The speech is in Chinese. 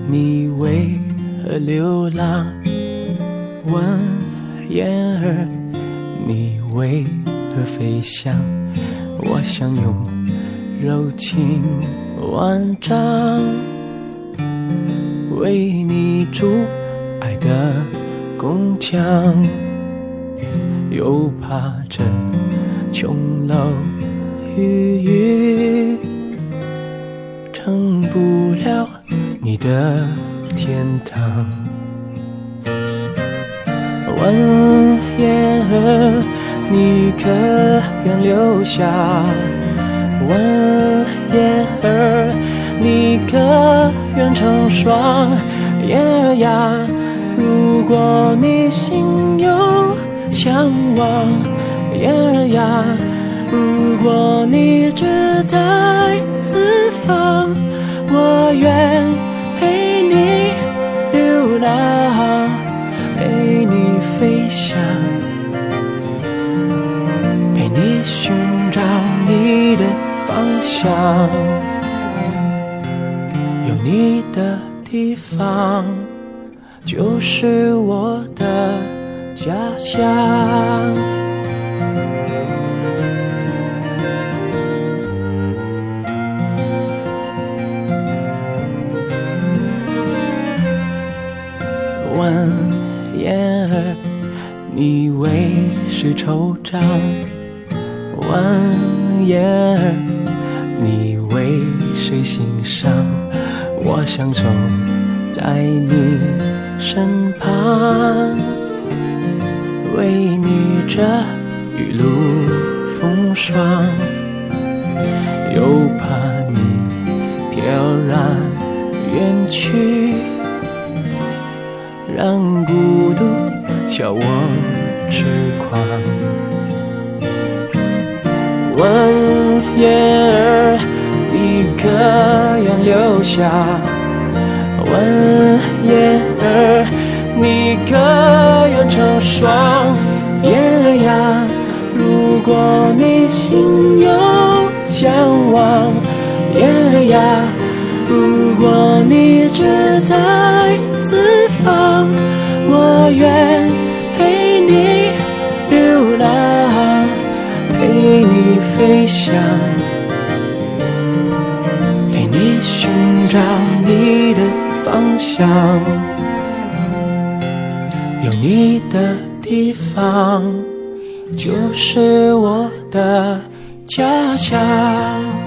你为何流浪？问燕儿，你为何飞翔？我想用柔情万丈，为你筑爱的宫墙，又怕这琼楼玉宇成不了你的天堂。问燕儿，你可愿留下？问燕儿，你可愿成双？燕儿呀，如果你心有向往，燕儿呀，如果你志在四方，我愿陪你流浪，陪你飞翔，陪你寻找你的方向。有你的地方，就是我的家乡。问燕儿，你为谁惆怅？问燕儿，你为谁心伤？我想走在你身旁，为你这雨露风霜，又怕你飘然远去，让孤独笑我痴狂。问燕儿，你可愿留下？问燕儿，你可愿成双？燕儿呀，如果你心有向往，燕儿呀，如果你志在四方，我愿陪你流浪，陪你飞翔，陪你寻找你的方向。有你的地方，就是我的家乡。